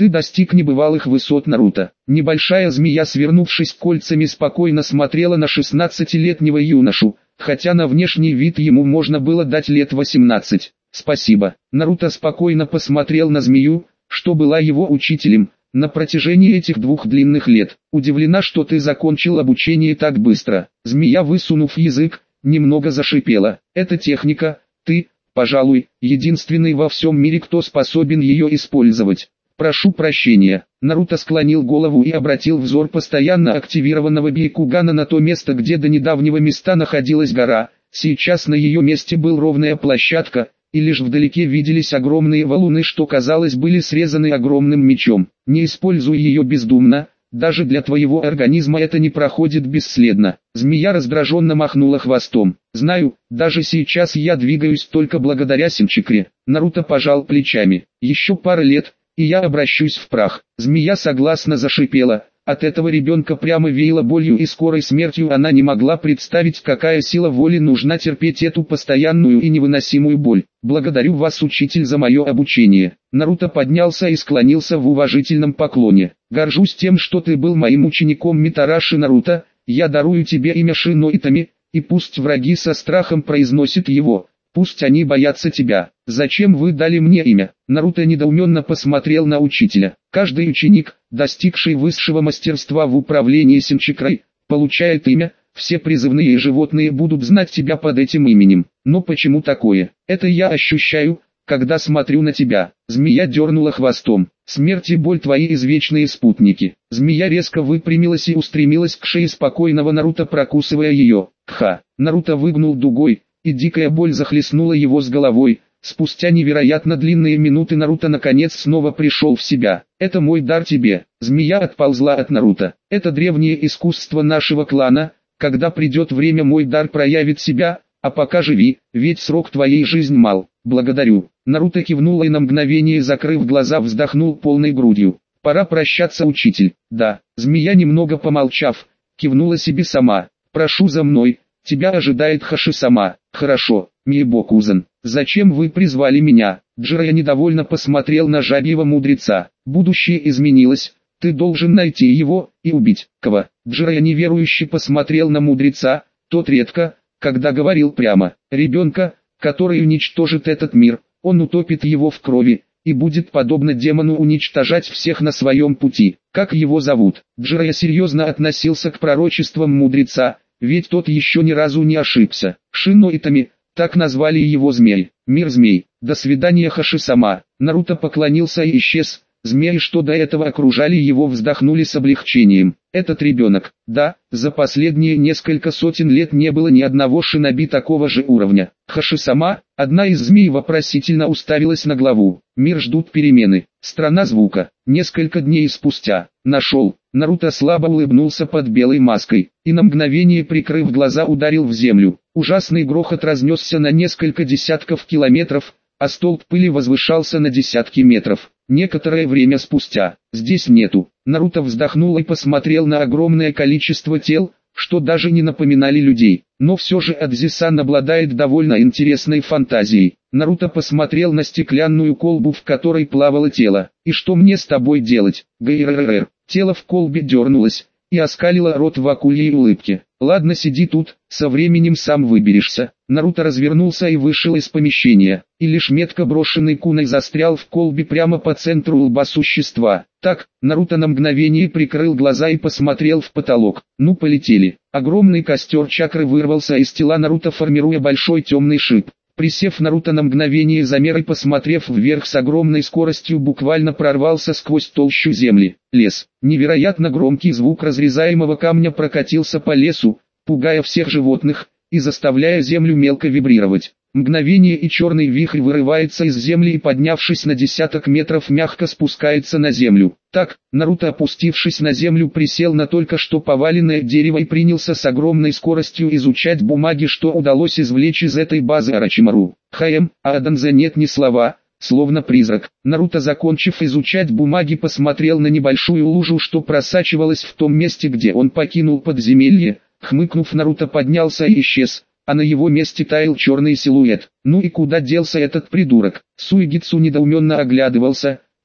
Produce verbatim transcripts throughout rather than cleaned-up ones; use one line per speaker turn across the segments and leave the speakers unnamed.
Ты достиг небывалых высот, Наруто. Небольшая змея, свернувшись кольцами, спокойно смотрела на шестнадцатилетнего юношу, хотя на внешний вид ему можно было дать лет восемнадцать. Спасибо. Наруто спокойно посмотрел на змею, что была его учителем на протяжении этих двух длинных лет. Удивлена, что ты закончил обучение так быстро. Змея, высунув язык, немного зашипела. Эта техника, ты, пожалуй, единственный во всем мире, кто способен ее использовать. Прошу прощения. Наруто склонил голову и обратил взор постоянно активированного Бейкугана на то место, где до недавнего места находилась гора. Сейчас на ее месте была ровная площадка, и лишь вдалеке виделись огромные валуны, что, казалось, были срезаны огромным мечом. Не используй ее бездумно, даже для твоего организма это не проходит бесследно. Змея раздраженно махнула хвостом. Знаю, даже сейчас я двигаюсь только благодаря Синчакре. Наруто пожал плечами. Еще пара лет, и я обращусь в прах. Змея согласно зашипела. От этого ребенка прямо веяло болью и скорой смертью. Она не могла представить, какая сила воли нужна терпеть эту постоянную и невыносимую боль. Благодарю вас, учитель, за мое обучение. Наруто поднялся и склонился в уважительном поклоне. Горжусь тем, что ты был моим учеником, Митараши Наруто. Я дарую тебе имя Шино Итами, и пусть враги со страхом произносят его. Пусть они боятся тебя. Зачем вы дали мне имя? Наруто недоуменно посмотрел на учителя. Каждый ученик, достигший высшего мастерства в управлении Синчакрой, получает имя. Все призывные животные будут знать тебя под этим именем. Но почему такое? Это я ощущаю, когда смотрю на тебя. Змея дернула хвостом. Смерть и боль твои извечные спутники. Змея резко выпрямилась и устремилась к шее спокойного Наруто, прокусывая ее. Кха. Наруто выгнул дугой, и дикая боль захлестнула его с головой. Спустя невероятно длинные минуты Наруто наконец снова пришел в себя. «Это мой дар тебе». Змея отползла от Наруто. «Это древнее искусство нашего клана. Когда придет время, мой дар проявит себя, а пока живи, ведь срок твоей жизни мал. Благодарю». Наруто кивнул и на мгновение, закрыв глаза, вздохнул полной грудью. «Пора прощаться, учитель». «Да». Змея, немного помолчав, кивнула себе сама. «Прошу за мной. Тебя ожидает Хаши-сама». «Хорошо, Миебо-кузен. Зачем вы призвали меня?» Джирайя недовольно посмотрел на жабьего мудреца. «Будущее изменилось. Ты должен найти его и убить». «Кого?» Джирайя неверующе посмотрел на мудреца. Тот редко, когда говорил прямо. «Ребенка, который уничтожит этот мир. Он утопит его в крови и будет, подобно демону, уничтожать всех на своем пути». «Как его зовут?» Джирайя серьезно относился к пророчествам мудреца, ведь тот еще ни разу не ошибся. Шино Итами, так назвали его змей. Мир змей. До свидания, Хаши-сама. Наруто поклонился и исчез. Змеи, что до этого окружали его, вздохнули с облегчением. Этот ребенок, да, за последние несколько сотен лет не было ни одного шиноби такого же уровня. Хаши-сама, одна из змей, вопросительно уставилась на главу. Мир ждут перемены. Страна звука. Несколько дней спустя. Нашел. Наруто слабо улыбнулся под белой маской, и на мгновение, прикрыв глаза, ударил в землю. Ужасный грохот разнесся на несколько десятков километров, а столб пыли возвышался на десятки метров. Некоторое время спустя. Здесь нету. Наруто вздохнул и посмотрел на огромное количество тел, что даже не напоминали людей. Но все же Адзи-сан обладает довольно интересной фантазией. Наруто посмотрел на стеклянную колбу, в которой плавало тело. «И что мне с тобой делать?» «Гайрррр». Тело в колбе дернулось и оскалило рот в акульей улыбке. «Ладно, сиди тут, со временем сам выберешься». Наруто развернулся и вышел из помещения, и лишь метко брошенный куной застрял в колбе прямо по центру лба существа. Так, Наруто на мгновение прикрыл глаза и посмотрел в потолок. Ну, полетели. Огромный костер чакры вырвался из тела Наруто, формируя большой темный шип. Присев, Наруто на мгновение замер и, посмотрев вверх, с огромной скоростью буквально прорвался сквозь толщу земли. Лес. Невероятно громкий звук разрезаемого камня прокатился по лесу, пугая всех животных и заставляя землю мелко вибрировать. Мгновение, и черный вихрь вырывается из земли и, поднявшись на десяток метров, мягко спускается на землю. Так, Наруто, опустившись на землю, присел на только что поваленное дерево и принялся с огромной скоростью изучать бумаги, что удалось извлечь из этой базы Орочимару. Хаем, а Аданзе нет ни слова, словно призрак. Наруто, закончив изучать бумаги, посмотрел на небольшую лужу, что просачивалась в том месте, где он покинул подземелье. Хмыкнув, Наруто поднялся и исчез, а на его месте таял черный силуэт. Ну и куда делся этот придурок? Суигицу недоуменно оглядывался,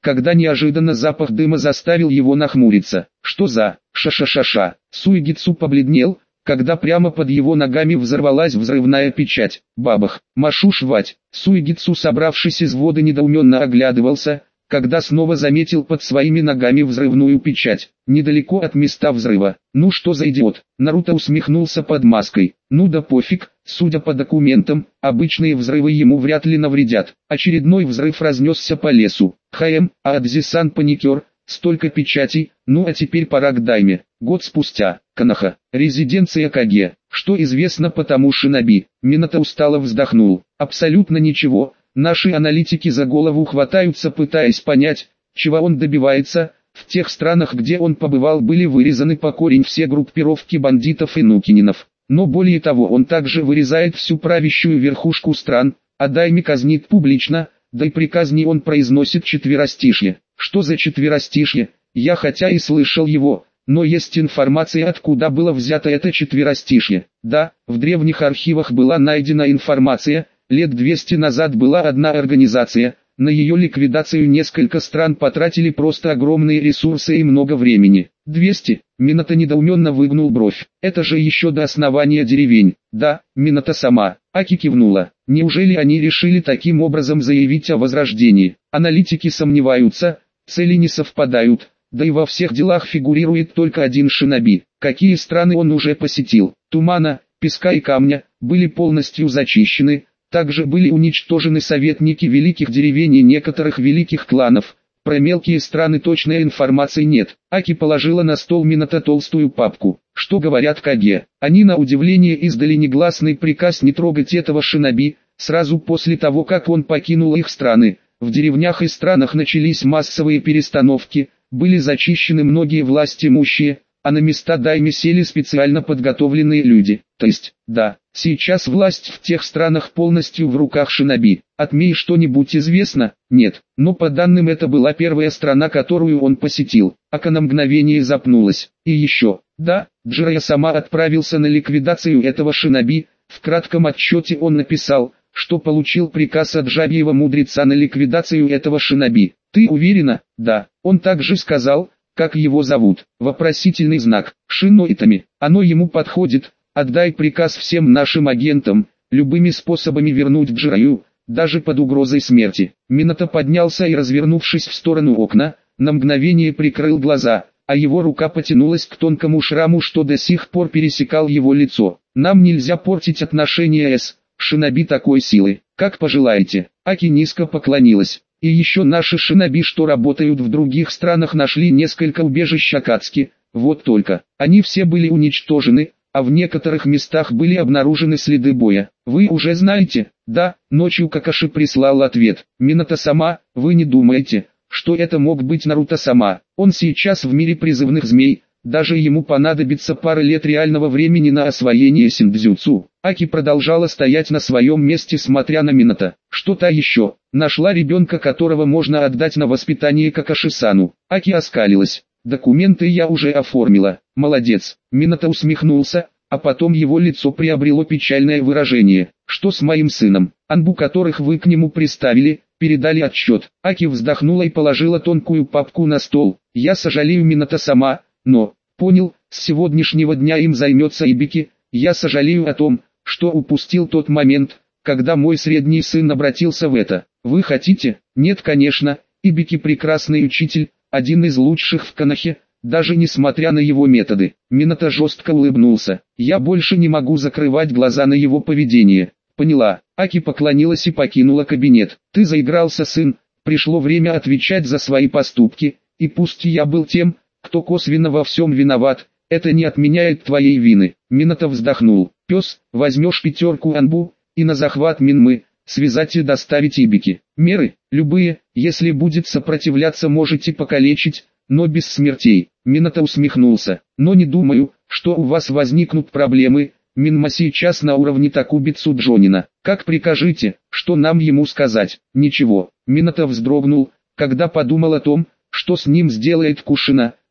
когда неожиданно запах дыма заставил его нахмуриться. Что за ша-ша-ша-ша? Суигицу побледнел, когда прямо под его ногами взорвалась взрывная печать. Бабах, машу швать. Суигицу, собравшись из воды, недоуменно оглядывался, когда снова заметил под своими ногами взрывную печать, недалеко от места взрыва. Ну что за идиот? Наруто усмехнулся под маской. Ну да пофиг, судя по документам, обычные взрывы ему вряд ли навредят. Очередной взрыв разнесся по лесу. Хм, а Адзи-сан паникер, столько печатей, ну а теперь пора к дайме. Год спустя, Канаха, резиденция Каге. Что известно по тому шиноби? Минато устало вздохнул. Абсолютно ничего. Наши аналитики за голову хватаются, пытаясь понять, чего он добивается. В тех странах, где он побывал, были вырезаны по корень все группировки бандитов и нукининов. Но более того, он также вырезает всю правящую верхушку стран, а дайме казнит публично, да и при казни он произносит четверостишье. Что за четверостишье? Я хотя и слышал его, но есть информация, откуда было взято это четверостишье. Да, в древних архивах была найдена информация. Лет двести назад была одна организация, на ее ликвидацию несколько стран потратили просто огромные ресурсы и много времени. двести. Минато недоуменно выгнул бровь. Это же еще до основания деревень. Да, Минато сама. Аки кивнула. Неужели они решили таким образом заявить о возрождении? Аналитики сомневаются, цели не совпадают, да и во всех делах фигурирует только один шиноби. Какие страны он уже посетил? Тумана, песка и камня, были полностью зачищены. Также были уничтожены советники великих деревень и некоторых великих кланов. Про мелкие страны точной информации нет. Аки положила на стол Минато толстую папку. Что говорят Каге? Они на удивление издали негласный приказ не трогать этого шиноби. Сразу после того, как он покинул их страны, в деревнях и странах начались массовые перестановки, были зачищены многие властимущие, а на места дайме сели специально подготовленные люди. То есть, да, сейчас власть в тех странах полностью в руках шиноби. От Мии что-нибудь известно? Нет, но по данным это была первая страна, которую он посетил. Ака на мгновение запнулась. И еще, да, Джирайя сама отправился на ликвидацию этого шиноби. В кратком отчете он написал, что получил приказ от жабьего мудреца на ликвидацию этого шиноби. Ты уверена? Да. Он также сказал, как его зовут. Вопросительный знак. Шиноитами. Оно ему подходит. Отдай приказ всем нашим агентам, любыми способами вернуть Джирайю, даже под угрозой смерти. Минато поднялся и, развернувшись в сторону окна, на мгновение прикрыл глаза, а его рука потянулась к тонкому шраму, что до сих пор пересекал его лицо. Нам нельзя портить отношения с шиноби такой силы. Как пожелаете. Аки низко поклонилась. И еще наши шиноби, что работают в других странах, нашли несколько убежищ Акацки. Вот только, они все были уничтожены, а в некоторых местах были обнаружены следы боя. Вы уже знаете? Да, ночью Какаши прислал ответ. Минато сама, вы не думаете, что это мог быть Наруто сама? Он сейчас в мире призывных змей, даже ему понадобится пара лет реального времени на освоение синдзюцу. Аки продолжала стоять на своем месте, смотря на Минато. Что-то еще. Нашла ребенка, которого можно отдать на воспитание Какаши-сану. Аки оскалилась. Документы я уже оформила. Молодец. Минато усмехнулся, а потом его лицо приобрело печальное выражение. Что с моим сыном? Анбу, которых вы к нему приставили, передали отчет. Аки вздохнула и положила тонкую папку на стол. Я сожалею, Минато сама, но, понял, с сегодняшнего дня им займется Ибики. Я сожалею о том, что упустил тот момент, когда мой средний сын обратился в это. Вы хотите? Нет, конечно. Ибики прекрасный учитель, один из лучших в Канахе, даже несмотря на его методы. Минато жестко улыбнулся. Я больше не могу закрывать глаза на его поведение. Поняла. Аки поклонилась и покинула кабинет. Ты заигрался, сын. Пришло время отвечать за свои поступки, и пусть я был тем, кто косвенно во всем виноват, это не отменяет твоей вины. Минато вздохнул. Пес, возьмешь пятерку Анбу, и на захват Минмы, связать и доставить Ибики. Меры, любые, если будет сопротивляться, можете покалечить, но без смертей. Минато усмехнулся. Но не думаю, что у вас возникнут проблемы. Минма сейчас на уровне Такубицу Джонина. Как прикажете, что нам ему сказать? Ничего. Минато вздрогнул, когда подумал о том, что с ним сделает Кушина.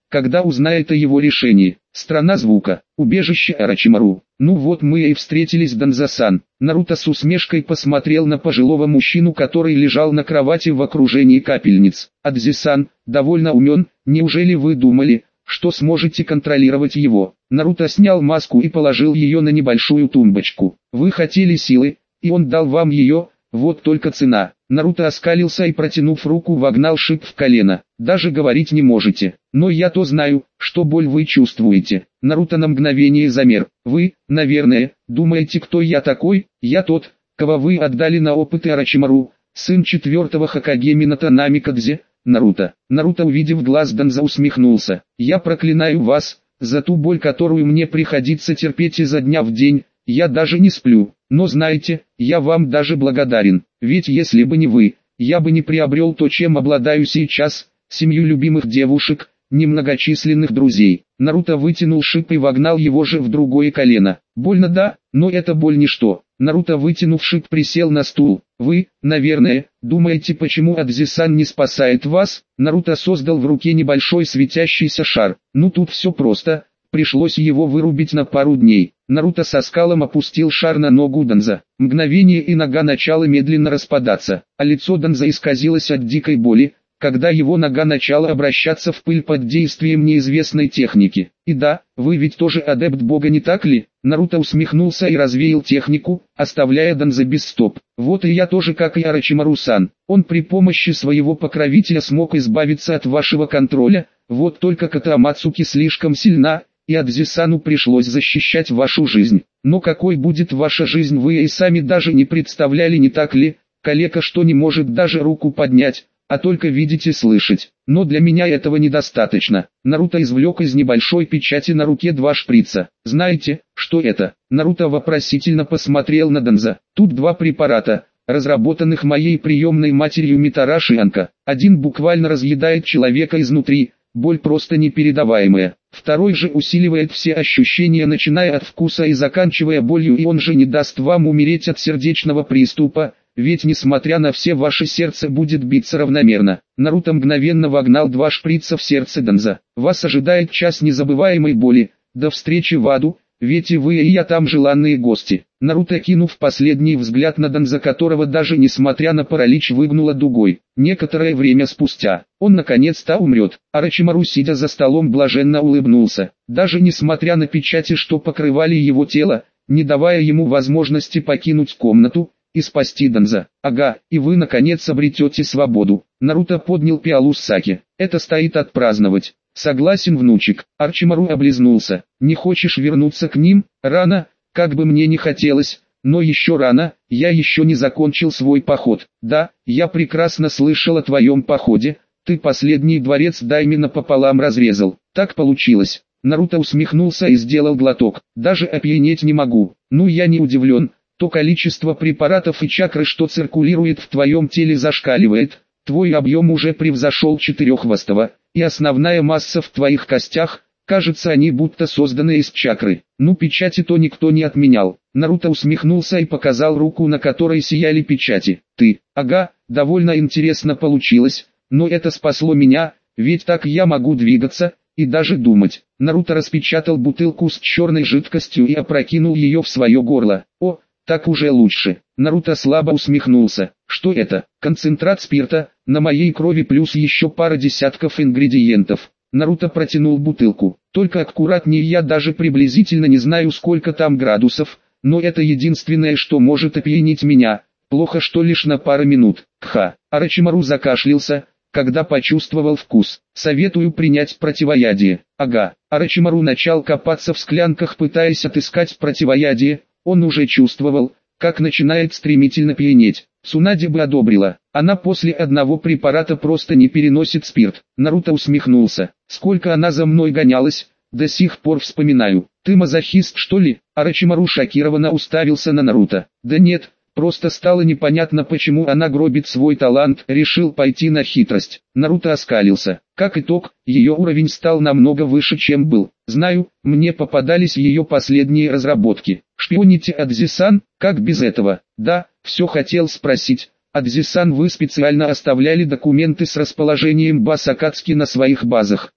когда узнает о его решении. Страна звука, убежище Орочимару. Ну вот мы и встретились, Данзасан. Наруто с усмешкой посмотрел на пожилого мужчину, который лежал на кровати в окружении капельниц. Адзи-сан, довольно умен, неужели вы думали, что сможете контролировать его? Наруто снял маску и положил ее на небольшую тумбочку. Вы хотели силы, и он дал вам ее, вот только цена. Наруто оскалился и, протянув руку, вогнал шип в колено. Даже говорить не можете. Но я-то знаю, что боль вы чувствуете. Наруто на мгновение замер. Вы, наверное, думаете, кто я такой? Я тот, кого вы отдали на опыты Орочимару, сын четвертого Хокаге Минато Намикадзе. Наруто. Наруто, увидев глаз Данза, усмехнулся. Я проклинаю вас, за ту боль, которую мне приходится терпеть изо дня в день. Я даже не сплю. Но знаете, я вам даже благодарен, ведь если бы не вы, я бы не приобрел то, чем обладаю сейчас, семью любимых девушек, немногочисленных друзей. Наруто вытянул шип и вогнал его же в другое колено. Больно, да, но это боль ничто. Наруто, вытянув шип, присел на стул. Вы, наверное, думаете, почему Адзи-сан не спасает вас? Наруто создал в руке небольшой светящийся шар. Ну тут все просто. Пришлось его вырубить на пару дней. Наруто со скалом опустил шар на ногу Данза. Мгновение, и нога начала медленно распадаться, а лицо Данза исказилось от дикой боли, когда его нога начала обращаться в пыль под действием неизвестной техники. И да, вы ведь тоже адепт бога, не так ли? Наруто усмехнулся и развеял технику, оставляя Данза без стоп. Вот и я тоже, как и Орочимару-сан. Он при помощи своего покровителя смог избавиться от вашего контроля, вот только Ката Амацуки слишком сильна, и Адзи-сану пришлось защищать вашу жизнь. Но какой будет ваша жизнь, вы и сами даже не представляли, не так ли? Калека, что не может даже руку поднять, а только видеть и слышать. Но для меня этого недостаточно. Наруто извлек из небольшой печати на руке два шприца. Знаете, что это? Наруто вопросительно посмотрел на Данза. Тут два препарата, разработанных моей приемной матерью Митараши Анко. Один буквально разъедает человека изнутри, боль просто непередаваемая. Второй же усиливает все ощущения, начиная от вкуса и заканчивая болью, и он же не даст вам умереть от сердечного приступа, ведь несмотря на все, ваше сердце будет биться равномерно. Наруто мгновенно вогнал два шприца в сердце Данза. Вас ожидает час незабываемой боли, до встречи в аду, ведь и вы, и я там желанные гости. Наруто, кинув последний взгляд на Данза, которого даже несмотря на паралич выгнуло дугой. Некоторое время спустя, он наконец-то умрет. Орочимару, сидя за столом, блаженно улыбнулся. Даже несмотря на печати, что покрывали его тело, не давая ему возможности покинуть комнату и спасти Данза. Ага, и вы наконец обретете свободу. Наруто поднял пиалу с саке. Это стоит отпраздновать. Согласен, внучек. Орочимару облизнулся. Не хочешь вернуться к ним? Рано, как бы мне не хотелось, но еще рано, я еще не закончил свой поход. Да, я прекрасно слышал о твоем походе, ты последний дворец Даймена пополам разрезал. Так получилось. Наруто усмехнулся и сделал глоток. Даже опьянеть не могу. Ну, я не удивлен, то количество препаратов и чакры, что циркулирует в твоем теле, зашкаливает. Твой объем уже превзошел четыреххвостого, и основная масса в твоих костях, кажется, они будто созданы из чакры. Ну, печати-то никто не отменял. Наруто усмехнулся и показал руку, на которой сияли печати. Ты, ага, довольно интересно получилось, но это спасло меня, ведь так я могу двигаться и даже думать. Наруто распечатал бутылку с черной жидкостью и опрокинул ее в свое горло. О, так уже лучше. Наруто слабо усмехнулся. Что это? Концентрат спирта, на моей крови плюс еще пара десятков ингредиентов. Наруто протянул бутылку. Только аккуратнее, я даже приблизительно не знаю, сколько там градусов, но это единственное, что может опьянить меня. Плохо, что лишь на пару минут. Кха. Орочимару закашлялся, когда почувствовал вкус. Советую принять противоядие. Ага. Орочимару начал копаться в склянках, пытаясь отыскать противоядие. Он уже чувствовал, как начинает стремительно пьянеть. Цунаде бы одобрила. Она после одного препарата просто не переносит спирт. Наруто усмехнулся. Сколько она за мной гонялась, до сих пор вспоминаю. Ты мазохист, что ли? Орочимару шокированно уставился на Наруто. Да нет, просто стало непонятно, почему она гробит свой талант, решил пойти на хитрость. Наруто оскалился. Как итог, ее уровень стал намного выше, чем был. Знаю, мне попадались ее последние разработки. Шпионите Адзи-сан? Как без этого? Да, все хотел спросить. Адзи-сан, вы специально оставляли документы с расположением баз Акацуки на своих базах?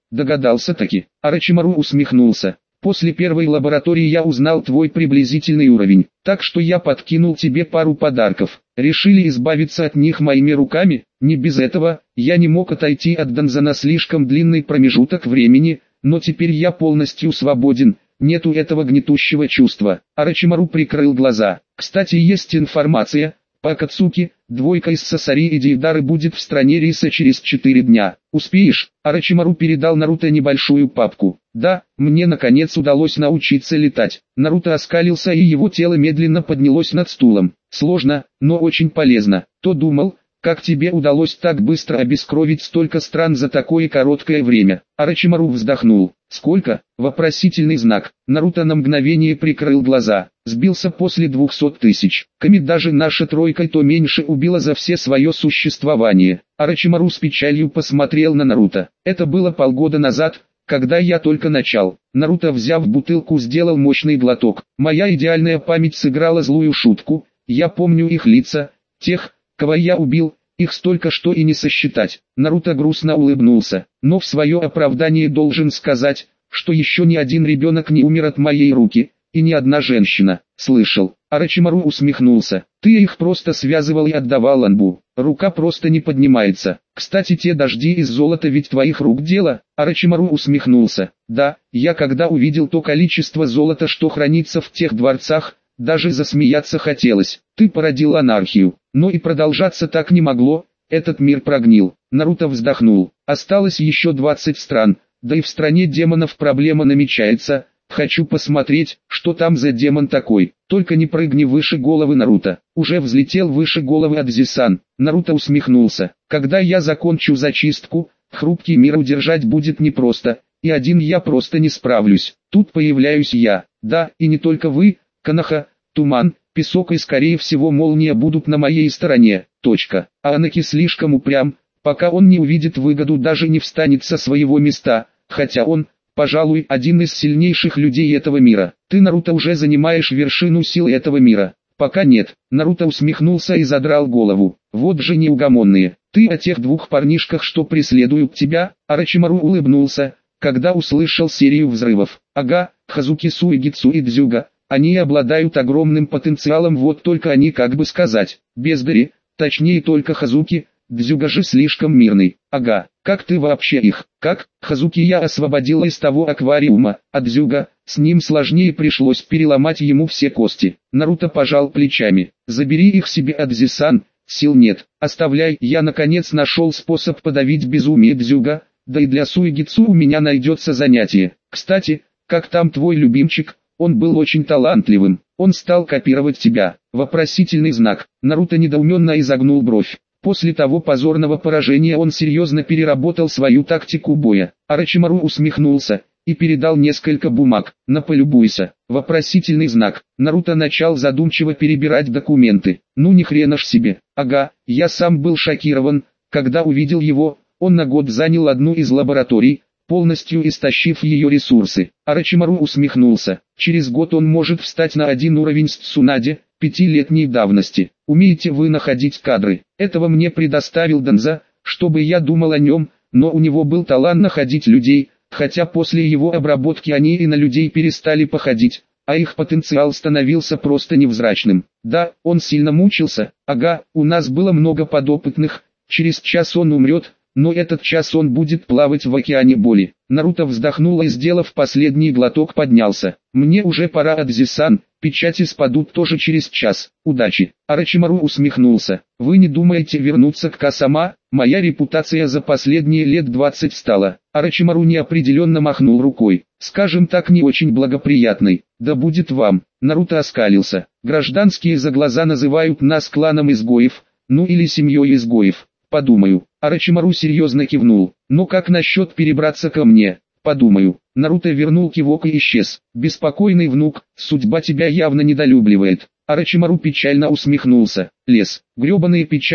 Догадался-таки. Орочимару усмехнулся. После первой лаборатории я узнал твой приблизительный уровень, так что я подкинул тебе пару подарков. Решили избавиться от них моими руками? Не без этого, я не мог отойти от Данза на слишком длинный промежуток времени, но теперь я полностью свободен, нету этого гнетущего чувства. Орочимару прикрыл глаза. Кстати, есть информация, по Акацуки, двойка из Сасари и Дейдары будет в стране риса через четыре дня. Успеешь? Орочимару передал Наруто небольшую папку. Да, мне наконец удалось научиться летать. Наруто оскалился и его тело медленно поднялось над стулом. Сложно, но очень полезно. То думал, как тебе удалось так быстро обескровить столько стран за такое короткое время? Орочимару вздохнул. Сколько? Вопросительный знак. Наруто на мгновение прикрыл глаза. Сбился после двухсот тысяч. Ками даже наша тройка то меньше убила за все свое существование. Орочимару с печалью посмотрел на Наруто. Это было полгода назад, когда я только начал. Наруто, взяв бутылку, сделал мощный глоток. Моя идеальная память сыграла злую шутку. Я помню их лица, тех, кого я убил, их столько, что и не сосчитать. Наруто грустно улыбнулся, но в свое оправдание должен сказать, что еще ни один ребенок не умер от моей руки, и ни одна женщина. Слышал. Орочимару усмехнулся. Ты их просто связывал и отдавал Анбу. Рука просто не поднимается. Кстати, те дожди из золота ведь твоих рук дело? Орочимару усмехнулся. Да, я когда увидел то количество золота, что хранится в тех дворцах, даже засмеяться хотелось. Ты породил анархию. Но и продолжаться так не могло, этот мир прогнил. Наруто вздохнул. Осталось еще двадцать стран, да и в стране демонов проблема намечается. Хочу посмотреть, что там за демон такой. Только не прыгни выше головы Наруто. Уже взлетел выше головы Адзи-сан. Наруто усмехнулся. Когда я закончу зачистку, хрупкий мир удержать будет непросто, и один я просто не справлюсь. Тут появляюсь я. Да, и не только вы, Коноха, Туман, Песок и скорее всего Молния будут на моей стороне. Точка. А Анаки слишком упрям, пока он не увидит выгоду, даже не встанет со своего места, хотя он, пожалуй, один из сильнейших людей этого мира. Ты, Наруто, уже занимаешь вершину сил этого мира. Пока нет. Наруто усмехнулся и задрал голову. Вот же неугомонные. Ты о тех двух парнишках, что преследуют тебя? Орочимару улыбнулся, когда услышал серию взрывов. Ага, Хазуки-су и Гицу и Дзюга. Они обладают огромным потенциалом, вот только они, как бы сказать, бездари, точнее только Хазуки. Дзюга же слишком мирный. Ага, как ты вообще их? Как? Хазуки я освободила из того аквариума, а Дзюга, с ним сложнее, пришлось переломать ему все кости. Наруто пожал плечами. Забери их себе, Адзи-сан, сил нет. Оставляй, я наконец нашел способ подавить безумие Дзюга, да и для Суигицу у меня найдется занятие. Кстати, как там твой любимчик? Он был очень талантливым. Он стал копировать тебя. Вопросительный знак. Наруто недоуменно изогнул бровь. После того позорного поражения он серьезно переработал свою тактику боя. Орочимару усмехнулся и передал несколько бумаг. На, полюбуйся. Вопросительный знак. Наруто начал задумчиво перебирать документы. Ну ни хрена ж себе. Ага, я сам был шокирован, когда увидел его. Он на год занял одну из лабораторий, полностью истощив ее ресурсы. Орочимару усмехнулся. Через год он может встать на один уровень с Цунаде, пятилетней давности. Умеете вы находить кадры? Этого мне предоставил Данза, чтобы я думал о нем, но у него был талант находить людей, хотя после его обработки они и на людей перестали походить, а их потенциал становился просто невзрачным. Да, он сильно мучился. Ага, у нас было много подопытных, через час он умрет. Но этот час он будет плавать в океане боли. Наруто вздохнул и, сделав последний глоток, поднялся. Мне уже пора, Адзи-сан, печати спадут тоже через час. Удачи. Орочимару усмехнулся. Вы не думаете вернуться к Касама? Моя репутация за последние лет двадцать стала. Орочимару неопределенно махнул рукой. Скажем так, не очень благоприятной. Да будет вам. Наруто оскалился. Гражданские за глаза называют нас кланом изгоев, ну или семьей изгоев. Подумаю. Орочимару серьезно кивнул. Но как насчет перебраться ко мне? Подумаю. Наруто вернул кивок и исчез. Беспокойный внук, судьба тебя явно недолюбливает. Орочимару печально усмехнулся. Лес. Гребаные печати,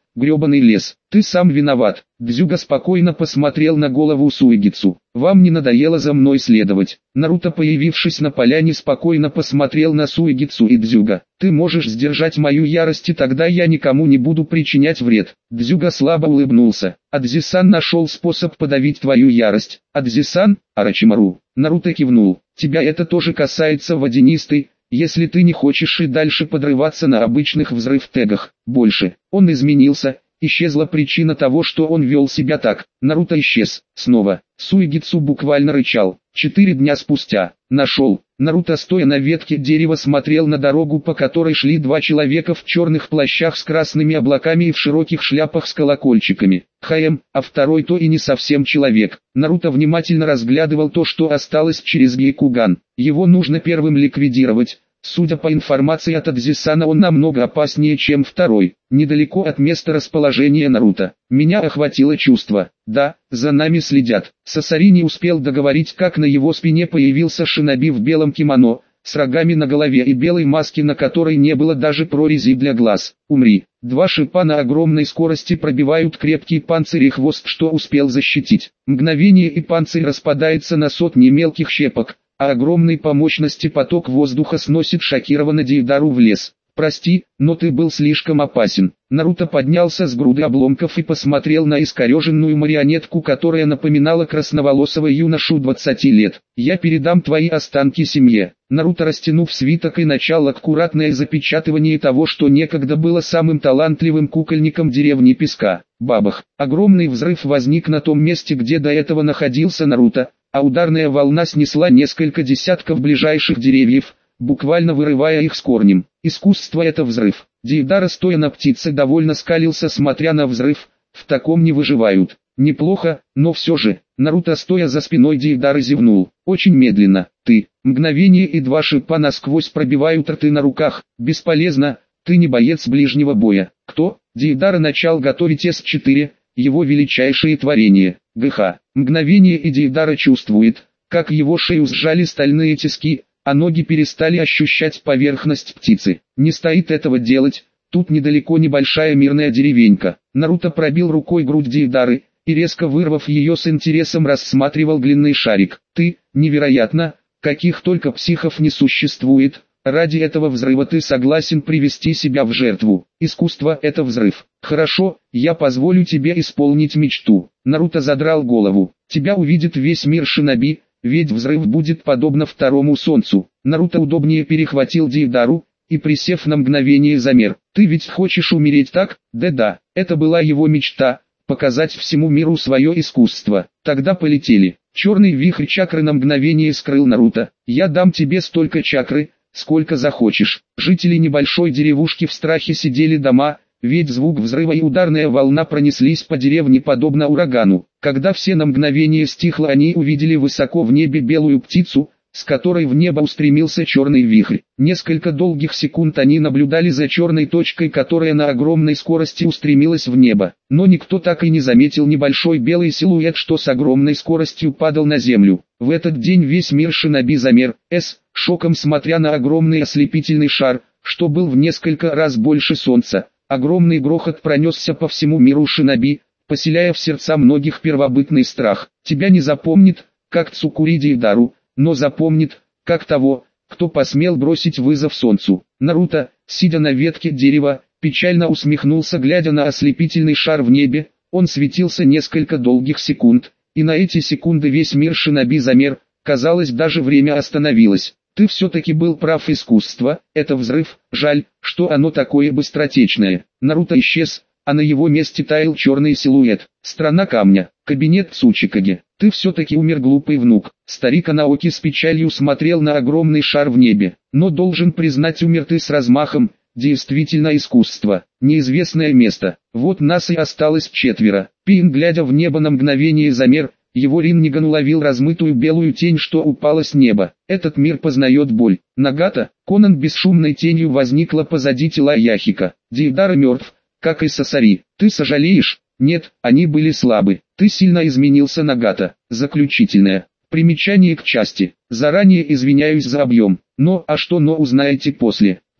грёбаный лес. Ты сам виноват. Дзюга спокойно посмотрел на голову Суигицу. Вам не надоело за мной следовать? Наруто, появившись на поляне, спокойно посмотрел на Суигицу и Дзюга. Ты можешь сдержать мою ярость, и тогда я никому не буду причинять вред. Дзюга слабо улыбнулся. Адзи-сан нашел способ подавить твою ярость. Адзи-сан? Орочимару. Наруто кивнул. Тебя это тоже касается, водянистый. Если ты не хочешь и дальше подрываться на обычных взрыв-тегах, больше. Он изменился, исчезла причина того, что он вел себя так. Наруто исчез, снова. Суигицу буквально рычал. Четыре дня спустя. Нашел. Наруто, стоя на ветке дерева, смотрел на дорогу, по которой шли два человека в черных плащах с красными облаками и в широких шляпах с колокольчиками. ХМ, а второй то и не совсем человек. Наруто внимательно разглядывал то, что осталось через Гейкуган. Его нужно первым ликвидировать. Судя по информации от Адзи-сана, он намного опаснее, чем второй. Недалеко от места расположения Наруто. Меня охватило чувство. Да, за нами следят. Сасари не успел договорить, как на его спине появился шиноби в белом кимоно, с рогами на голове и белой маске, на которой не было даже прорези для глаз. Умри. Два шипа на огромной скорости пробивают крепкий панцирь и хвост, что успел защитить. Мгновение, и панцирь распадается на сотни мелких щепок, а огромный по мощности поток воздуха сносит шокированно Дейдару в лес. «Прости, но ты был слишком опасен». Наруто поднялся с груды обломков и посмотрел на искореженную марионетку, которая напоминала красноволосого юношу двадцати лет. «Я передам твои останки семье». Наруто, растянув свиток, и начал аккуратное запечатывание того, что некогда было самым талантливым кукольником деревни Песка. Бабах! Огромный взрыв возник на том месте, где до этого находился Наруто, а ударная волна снесла несколько десятков ближайших деревьев, буквально вырывая их с корнем. Искусство — это взрыв. Дейдара, стоя на птице, довольно скалился, смотря на взрыв. В таком не выживают. Неплохо, но все же. Наруто, стоя за спиной Дейдары, зевнул. Очень медленно. Ты. Мгновение, и два шипа насквозь пробивают рты на руках. Бесполезно. Ты не боец ближнего боя. Кто? Дейдара начал готовить эс четыре, его величайшее творение. ГХ. Мгновение, и Дейдара чувствует, как его шею сжали стальные тиски, а ноги перестали ощущать поверхность птицы. Не стоит этого делать, тут недалеко небольшая мирная деревенька. Наруто пробил рукой грудь Дейдары, и резко вырвав ее, с интересом рассматривал длинный шарик. Ты, невероятно, каких только психов не существует, ради этого взрыва ты согласен привести себя в жертву. Искусство — это взрыв. Хорошо, я позволю тебе исполнить мечту. Наруто задрал голову. Тебя увидит весь мир шиноби, ведь взрыв будет подобно второму солнцу. Наруто удобнее перехватил Дейдару и, присев на мгновение, замер. Ты ведь хочешь умереть, так? Да-да, это была его мечта — показать всему миру свое искусство. Тогда полетели. Черный вихрь чакры на мгновение скрыл Наруто. Я дам тебе столько чакры, сколько захочешь. Жители небольшой деревушки в страхе сидели дома, ведь звук взрыва и ударная волна пронеслись по деревне подобно урагану. Когда все на мгновение стихло, они увидели высоко в небе белую птицу, с которой в небо устремился черный вихрь. Несколько долгих секунд они наблюдали за черной точкой, которая на огромной скорости устремилась в небо. Но никто так и не заметил небольшой белый силуэт, что с огромной скоростью падал на землю. В этот день весь мир шиноби замер, с шоком смотря на огромный ослепительный шар, что был в несколько раз больше солнца. Огромный грохот пронесся по всему миру шиноби, поселяя в сердца многих первобытный страх. Тебя не запомнит, как Цукури Дейдару, но запомнит, как того, кто посмел бросить вызов солнцу. Наруто, сидя на ветке дерева, печально усмехнулся, глядя на ослепительный шар в небе. Он светился несколько долгих секунд, и на эти секунды весь мир шиноби замер. Казалось, даже время остановилось. Ты все-таки был прав, искусство — это взрыв, жаль, что оно такое быстротечное. Наруто исчез, а на его месте таял черный силуэт. Страна камня, кабинет Цучикаге. Ты все-таки умер, глупый внук. Старик Анаоки с печалью смотрел на огромный шар в небе. Но должен признать, умер ты с размахом, действительно искусство. Неизвестное место. Вот нас и осталось четверо. Пин, глядя в небо, на мгновение замер. Его Ринниган уловил размытую белую тень, что упала с неба. Этот мир познает боль. Нагата, Конан бесшумной тенью возникла позади тела Яхика. Дейдара мертв, как и Сасари. Ты сожалеешь? Нет, они были слабы. Ты сильно изменился, Нагата. Заключительное. Примечание к части. Заранее извиняюсь за объем. Но, а что но узнаете после.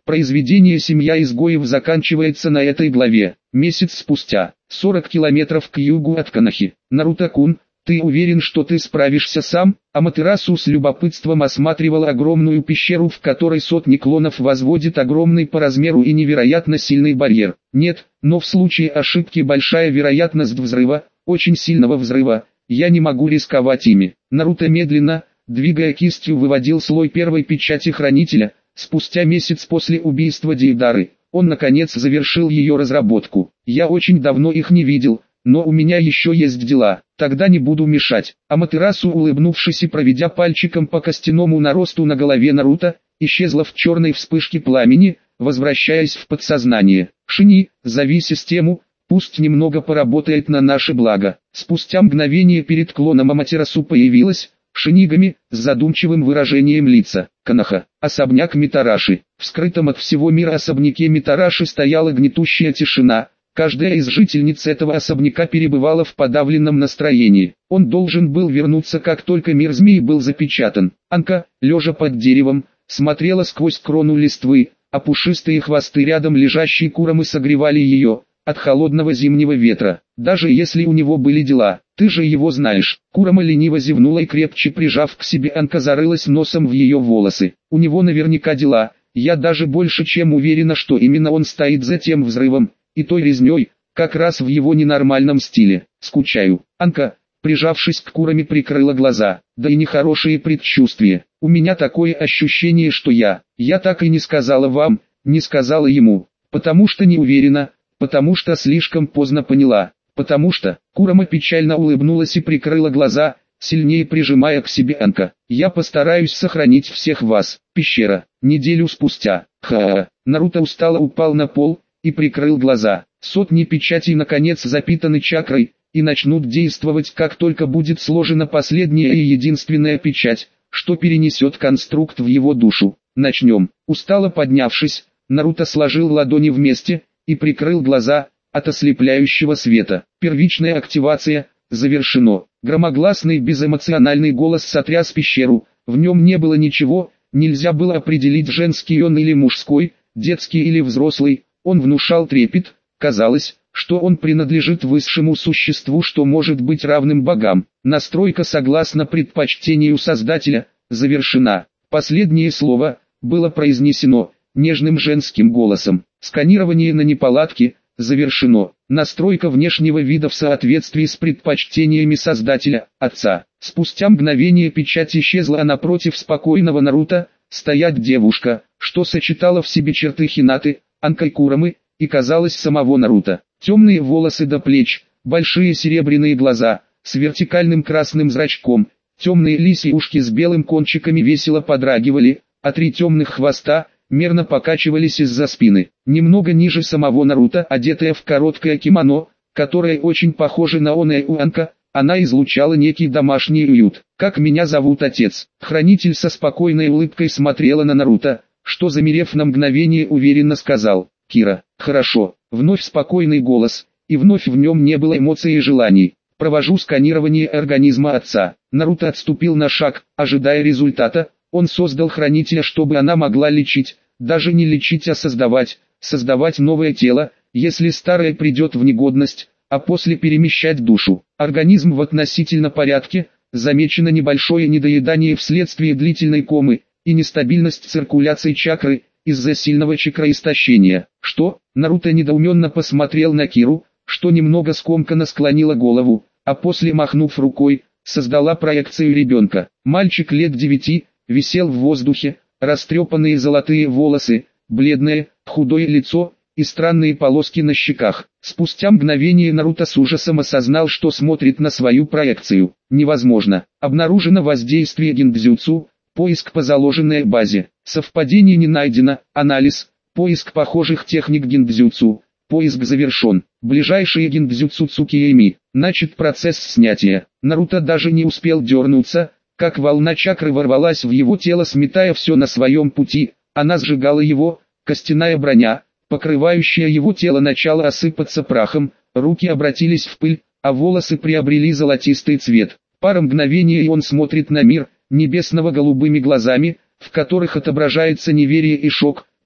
Произведение «Семья изгоев» заканчивается на этой главе. Месяц спустя, сорок километров к югу от Конохи. Наруто-кун, ты уверен, что ты справишься сам? Аматерасу с любопытством осматривал огромную пещеру, в которой сотни клонов возводит огромный по размеру и невероятно сильный барьер. Нет, но в случае ошибки большая вероятность взрыва, очень сильного взрыва. Я не могу рисковать ими. Наруто медленно, двигая кистью, выводил слой первой печати хранителя. Спустя месяц после убийства Дейдары, он наконец завершил ее разработку. Я очень давно их не видел, но у меня еще есть дела, тогда не буду мешать. Аматерасу, улыбнувшись и проведя пальчиком по костяному наросту на голове Наруто, исчезла в черной вспышке пламени, возвращаясь в подсознание. Шини, зови систему, пусть немного поработает на наше благо. Спустя мгновение перед клоном Аматерасу появилась Шинигами, с задумчивым выражением лица. Коноха, особняк Митараши. В скрытом от всего мира особняке Митараши стояла гнетущая тишина. Каждая из жительниц этого особняка перебывала в подавленном настроении. Он должен был вернуться, как только мир змеи был запечатан. Анка, лежа под деревом, смотрела сквозь крону листвы, а пушистые хвосты рядом лежащие Курамы согревали ее от холодного зимнего ветра. Даже если у него были дела, ты же его знаешь. Курама лениво зевнула и, крепче прижав к себе Анка, зарылась носом в ее волосы. У него наверняка дела, я даже больше чем уверена, что именно он стоит за тем взрывом и той резней, как раз в его ненормальном стиле. Скучаю. Анка, прижавшись к Кураме, прикрыла глаза. Да и нехорошие предчувствия. У меня такое ощущение, что я, я так и не сказала вам, не сказала ему, потому что не уверена, потому что слишком поздно поняла, потому что... Курама печально улыбнулась и прикрыла глаза, сильнее прижимая к себе Анка. Я постараюсь сохранить всех вас. Пещера. Неделю спустя. Ха-ха. Наруто устало упал на пол и прикрыл глаза. Сотни печатей наконец запитаны чакрой и начнут действовать, как только будет сложена последняя и единственная печать, что перенесет конструкт в его душу. Начнем. Устало поднявшись, Наруто сложил ладони вместе и прикрыл глаза от ослепляющего света. Первичная активация завершено. Громогласный безэмоциональный голос сотряс пещеру. В нем не было ничего, нельзя было определить, женский он или мужской, детский или взрослый. Он внушал трепет. Казалось, что он принадлежит высшему существу, что может быть равным богам. Настройка согласно предпочтению Создателя завершена. Последнее слово было произнесено нежным женским голосом. Сканирование на неполадки завершено. Настройка внешнего вида в соответствии с предпочтениями Создателя, Отца. Спустя мгновение печать исчезла, а напротив спокойного Наруто стоять девушка, что сочетала в себе черты Хинаты, Анка и Курамы, и казалось самого Наруто. Темные волосы до плеч, большие серебряные глаза, с вертикальным красным зрачком, темные лисьи ушки с белым кончиками весело подрагивали, а три темных хвоста мерно покачивались из-за спины. Немного ниже самого Наруто, одетая в короткое кимоно, которое очень похоже на оное у Анка, она излучала некий домашний уют. «Как меня зовут, отец?» Хранитель со спокойной улыбкой смотрела на Наруто, что, замерев на мгновение, уверенно сказал: «Кира». «Хорошо». Вновь спокойный голос, и вновь в нем не было эмоций и желаний. «Провожу сканирование организма отца». Наруто отступил на шаг, ожидая результата. Он создал хранителя, чтобы она могла лечить, даже не лечить, а создавать, создавать новое тело, если старое придет в негодность, а после перемещать душу. Организм в относительно порядке, замечено небольшое недоедание вследствие длительной комы и нестабильность циркуляции чакры из-за сильного чакроистощения. Что? Наруто недоуменно посмотрел на Киру, что немного скомканно склонила голову, а после, махнув рукой, создала проекцию ребенка. Мальчик лет девяти висел в воздухе, растрепанные золотые волосы, бледное, худое лицо и странные полоски на щеках. Спустя мгновение Наруто с ужасом осознал, что смотрит на свою проекцию. Невозможно. Обнаружено воздействие гиндзюцу, поиск по заложенной базе. Совпадение не найдено, анализ, поиск похожих техник гиндзюцу, поиск завершен. Ближайшие гиндзюцу Цукиэми. Начат процесс снятия. Наруто даже не успел дернуться, как волна чакры ворвалась в его тело, сметая все на своем пути. Она сжигала его, костяная броня, покрывающая его тело, начала осыпаться прахом, руки обратились в пыль, а волосы приобрели золотистый цвет. Пара мгновений, и он смотрит на мир, небесного голубыми глазами, в которых отображается неверие и шок,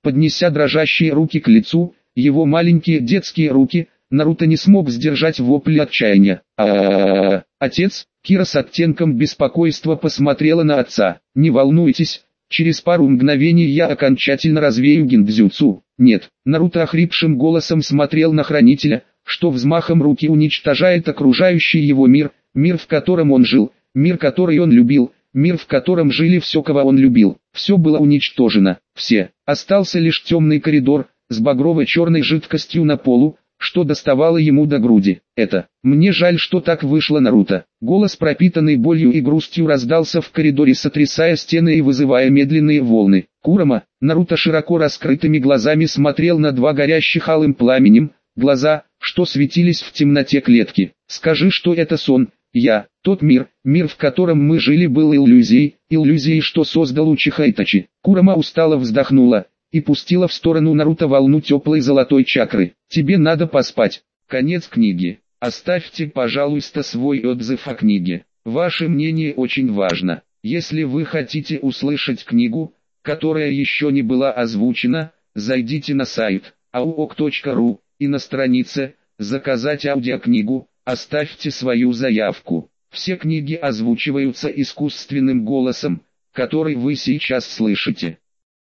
Поднеся дрожащие руки к лицу, его маленькие детские руки, Наруто не смог сдержать вопли отчаяния. А-а-а-а! Отец, Кира с оттенком беспокойства посмотрела на отца. Не волнуйтесь, через пару мгновений я окончательно развею гиндзюцу. Нет, Наруто охрипшим голосом смотрел на хранителя, что взмахом руки уничтожает окружающий его мир, мир, в котором он жил, мир, который он любил, мир, в котором жили все, кого он любил. Все было уничтожено, все. Остался лишь темный коридор, с багрово-черной жидкостью на полу, что доставало ему до груди. Это, мне жаль, что так вышло, Наруто. Голос, пропитанный болью и грустью, раздался в коридоре, сотрясая стены и вызывая медленные волны. Курама, Наруто широко раскрытыми глазами смотрел на два горящих алым пламенем, глаза, что светились в темноте клетки. Скажи, что это сон. Я, тот мир, мир, в котором мы жили, был иллюзией, иллюзией, что создал Учиха Итачи. Курама устало вздохнула и пустила в сторону Наруто волну теплой золотой чакры. Тебе надо поспать. Конец книги. Оставьте, пожалуйста, свой отзыв о книге. Ваше мнение очень важно. Если вы хотите услышать книгу, которая еще не была озвучена, зайдите на сайт ауок точка ру и на странице «Заказать аудиокнигу» оставьте свою заявку. Все книги озвучиваются искусственным голосом, который вы сейчас слышите.